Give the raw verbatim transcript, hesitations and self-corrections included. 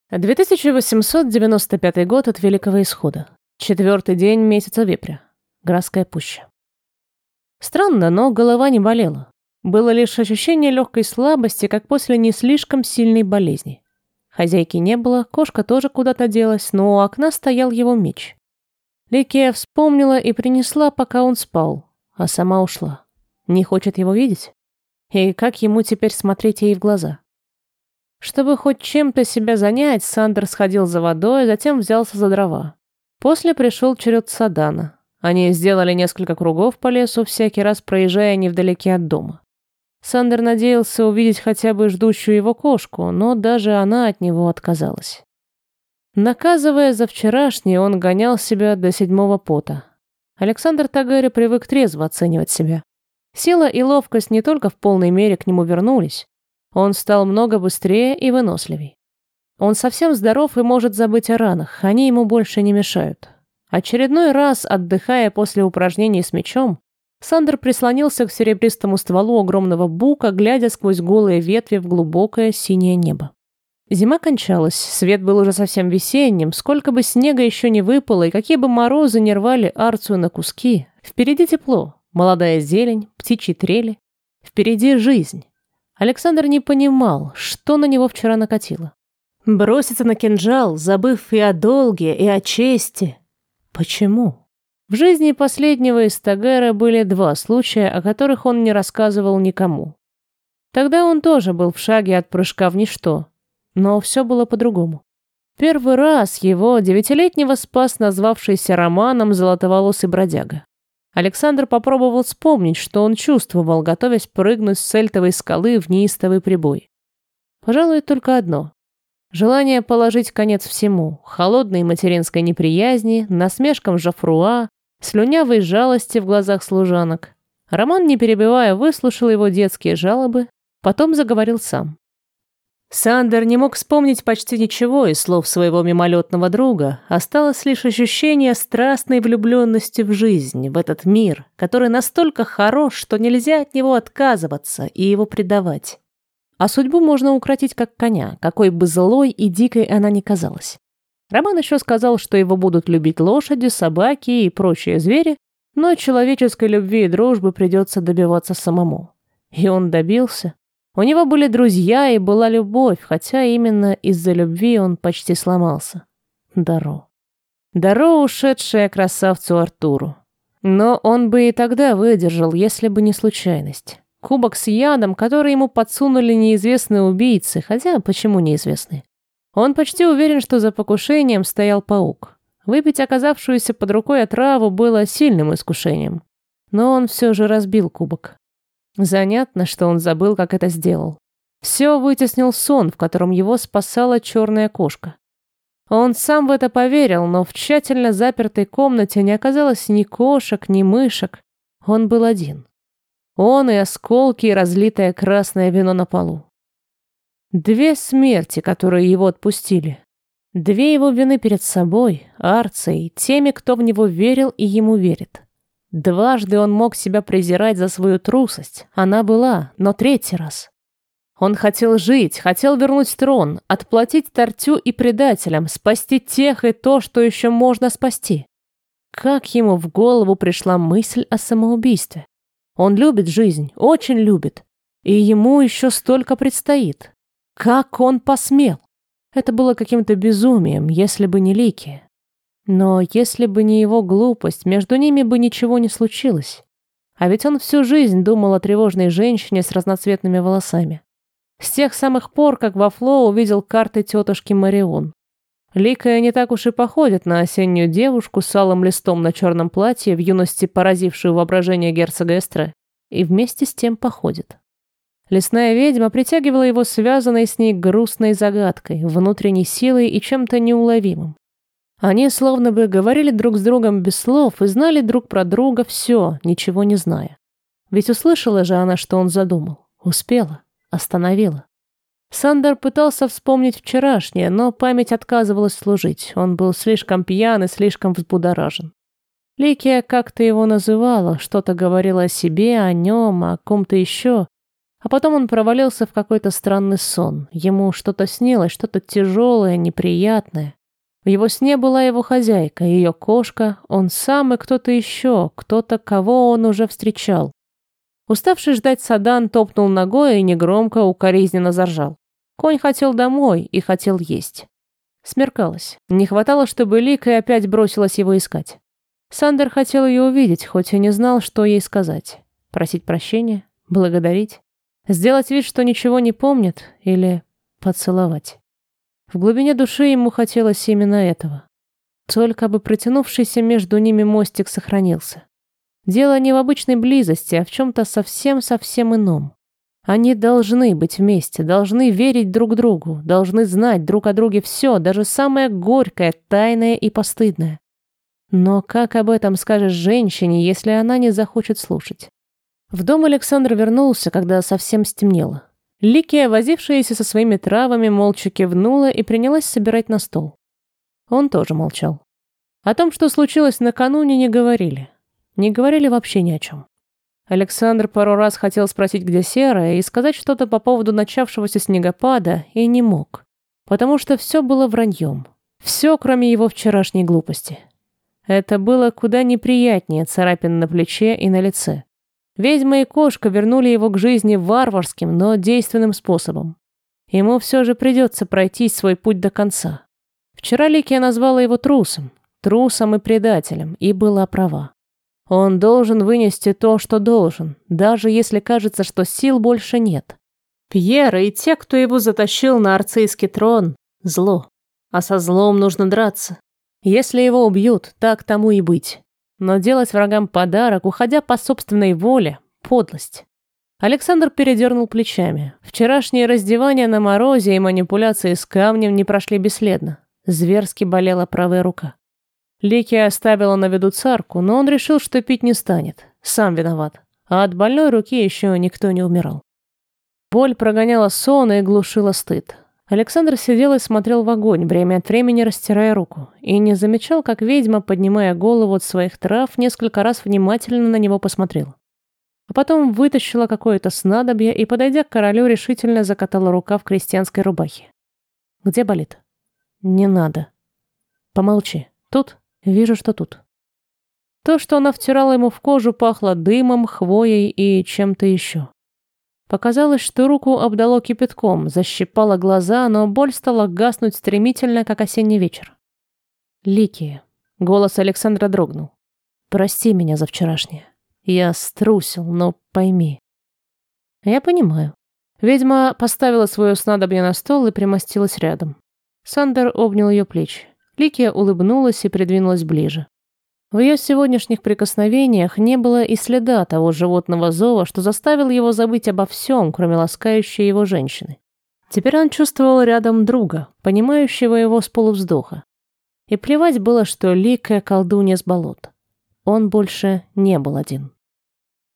две тысячи восемьсот девяносто пятый год от Великого Исхода. Четвертый день месяца Вепря. Градская пуща. Странно, но голова не болела. Было лишь ощущение легкой слабости, как после не слишком сильной болезни. Хозяйки не было, кошка тоже куда-то делась, но у окна стоял его меч. Ликия вспомнила и принесла, пока он спал, а сама ушла. Не хочет его видеть? И как ему теперь смотреть ей в глаза? Чтобы хоть чем-то себя занять, Сандер сходил за водой, затем взялся за дрова. После пришел черед Садана. Они сделали несколько кругов по лесу, всякий раз проезжая невдалеке от дома. Сандер надеялся увидеть хотя бы ждущую его кошку, но даже она от него отказалась. Наказывая за вчерашнее, он гонял себя до седьмого пота. Александр Тагери привык трезво оценивать себя. Сила и ловкость не только в полной мере к нему вернулись. Он стал много быстрее и выносливей. Он совсем здоров и может забыть о ранах, они ему больше не мешают. Очередной раз, отдыхая после упражнений с мечом, Сандер прислонился к серебристому стволу огромного бука, глядя сквозь голые ветви в глубокое синее небо. Зима кончалась, свет был уже совсем весенним, сколько бы снега еще не выпало и какие бы морозы не рвали Арцию на куски, впереди тепло, молодая зелень, птичьи трели, впереди жизнь. Александр не понимал, что на него вчера накатило. Броситься на кинжал, забыв и о долге, и о чести. Почему? В жизни последнего из Тагера были два случая, о которых он не рассказывал никому. Тогда он тоже был в шаге от прыжка в ничто, но все было по-другому. Первый раз его, девятилетнего, спас назвавшийся Романом золотоволосый бродяга. Александр попробовал вспомнить, что он чувствовал, готовясь прыгнуть с цельтовой скалы в неистовый прибой. Пожалуй, только одно. Желание положить конец всему, холодной материнской неприязни, насмешкам Жофруа, слюнявой жалости в глазах служанок. Роман, не перебивая, выслушал его детские жалобы, потом заговорил сам. Сандер не мог вспомнить почти ничего из слов своего мимолетного друга, осталось лишь ощущение страстной влюбленности в жизнь, в этот мир, который настолько хорош, что нельзя от него отказываться и его предавать. А судьбу можно укротить как коня, какой бы злой и дикой она ни казалась. Роман еще сказал, что его будут любить лошади, собаки и прочие звери, но человеческой любви и дружбы придется добиваться самому. И он добился. У него были друзья и была любовь, хотя именно из-за любви он почти сломался. Даро. Даро, ушедшая красавцу Артуру. Но он бы и тогда выдержал, если бы не случайность. Кубок с ядом, который ему подсунули неизвестные убийцы, хотя почему неизвестные? Он почти уверен, что за покушением стоял паук. Выпить оказавшуюся под рукой отраву было сильным искушением. Но он все же разбил кубок. Занятно, что он забыл, как это сделал. Все вытеснил сон, в котором его спасала черная кошка. Он сам в это поверил, но в тщательно запертой комнате не оказалось ни кошек, ни мышек. Он был один. Он и осколки, и разлитое красное вино на полу. Две смерти, которые его отпустили. Две его вины перед собой, Арцией, теми, кто в него верил и ему верит. Дважды он мог себя презирать за свою трусость. Она была, но третий раз. Он хотел жить, хотел вернуть трон, отплатить Тартю и предателям, спасти тех и то, что еще можно спасти. Как ему в голову пришла мысль о самоубийстве? Он любит жизнь, очень любит, и ему еще столько предстоит. Как он посмел? Это было каким-то безумием, если бы не Ликия. Но если бы не его глупость, между ними бы ничего не случилось. А ведь он всю жизнь думал о тревожной женщине с разноцветными волосами. С тех самых пор, как во Фло увидел карты тетушки Марион. Ликия не так уж и походит на осеннюю девушку с алым листом на черном платье, в юности поразившую воображение герцога Эстре, и вместе с тем походит. Лесная ведьма притягивала его связанной с ней грустной загадкой, внутренней силой и чем-то неуловимым. Они словно бы говорили друг с другом без слов и знали друг про друга все, ничего не зная. Ведь услышала же она, что он задумал. Успела. Остановила. Сандер пытался вспомнить вчерашнее, но память отказывалась служить. Он был слишком пьян и слишком взбудоражен. Ликия как-то его называла, что-то говорила о себе, о нем, о ком-то еще. А потом он провалился в какой-то странный сон. Ему что-то снилось, что-то тяжелое, неприятное. В его сне была его хозяйка, ее кошка, он сам и кто-то еще, кто-то, кого он уже встречал. Уставший ждать Садан топнул ногой и негромко, укоризненно заржал. Конь хотел домой и хотел есть. Смеркалось. Не хватало, чтобы Лика опять бросилась его искать. Сандер хотел ее увидеть, хоть и не знал, что ей сказать. Просить прощения? Благодарить? Сделать вид, что ничего не помнит? Или поцеловать? В глубине души ему хотелось именно этого. Только бы протянувшийся между ними мостик сохранился. Дело не в обычной близости, а в чем-то совсем-совсем ином. Они должны быть вместе, должны верить друг другу, должны знать друг о друге все, даже самое горькое, тайное и постыдное. Но как об этом скажешь женщине, если она не захочет слушать? В дом Александр вернулся, когда совсем стемнело. Ликия, возившаяся со своими травами, молча кивнула и принялась собирать на стол. Он тоже молчал. О том, что случилось накануне, не говорили. Не говорили вообще ни о чем. Александр пару раз хотел спросить, где Серая, и сказать что-то по поводу начавшегося снегопада, и не мог. Потому что все было враньем. Все, кроме его вчерашней глупости. Это было куда неприятнее царапин на плече и на лице. Ведьма и кошка вернули его к жизни варварским, но действенным способом. Ему все же придется пройти свой путь до конца. Вчера Ликия назвала его трусом, трусом и предателем, и была права. Он должен вынести то, что должен, даже если кажется, что сил больше нет. Пьер и те, кто его затащил на арцийский трон, – зло. А со злом нужно драться. Если его убьют, так тому и быть. Но делать врагам подарок, уходя по собственной воле – подлость. Александр передернул плечами. Вчерашние раздевания на морозе и манипуляции с камнем не прошли бесследно. Зверски болела правая рука. Ликия оставила на виду царку, но он решил, что пить не станет. Сам виноват. А от больной руки еще никто не умирал. Боль прогоняла сон и глушила стыд. Александр сидел и смотрел в огонь, время от времени растирая руку, и не замечал, как ведьма, поднимая голову от своих трав, несколько раз внимательно на него посмотрела. А потом вытащила какое-то снадобье и, подойдя к королю, решительно закатала рукав крестьянской рубахи. «Где болит?» «Не надо». «Помолчи. Тут?» «Вижу, что тут». То, что она втирала ему в кожу, пахло дымом, хвоей и чем-то еще. Показалось, что руку обдало кипятком, защипало глаза, но боль стала гаснуть стремительно, как осенний вечер. «Ликия», — голос Александра дрогнул, — «прости меня за вчерашнее. Я струсил, но пойми». «Я понимаю». Ведьма поставила свое снадобье на стол и примостилась рядом. Сандер обнял ее плечи. Ликия улыбнулась и придвинулась ближе. В ее сегодняшних прикосновениях не было и следа того животного зова, что заставил его забыть обо всем, кроме ласкающей его женщины. Теперь он чувствовал рядом друга, понимающего его с полувздоха. И плевать было, что Ликия колдунья с болот. Он больше не был один.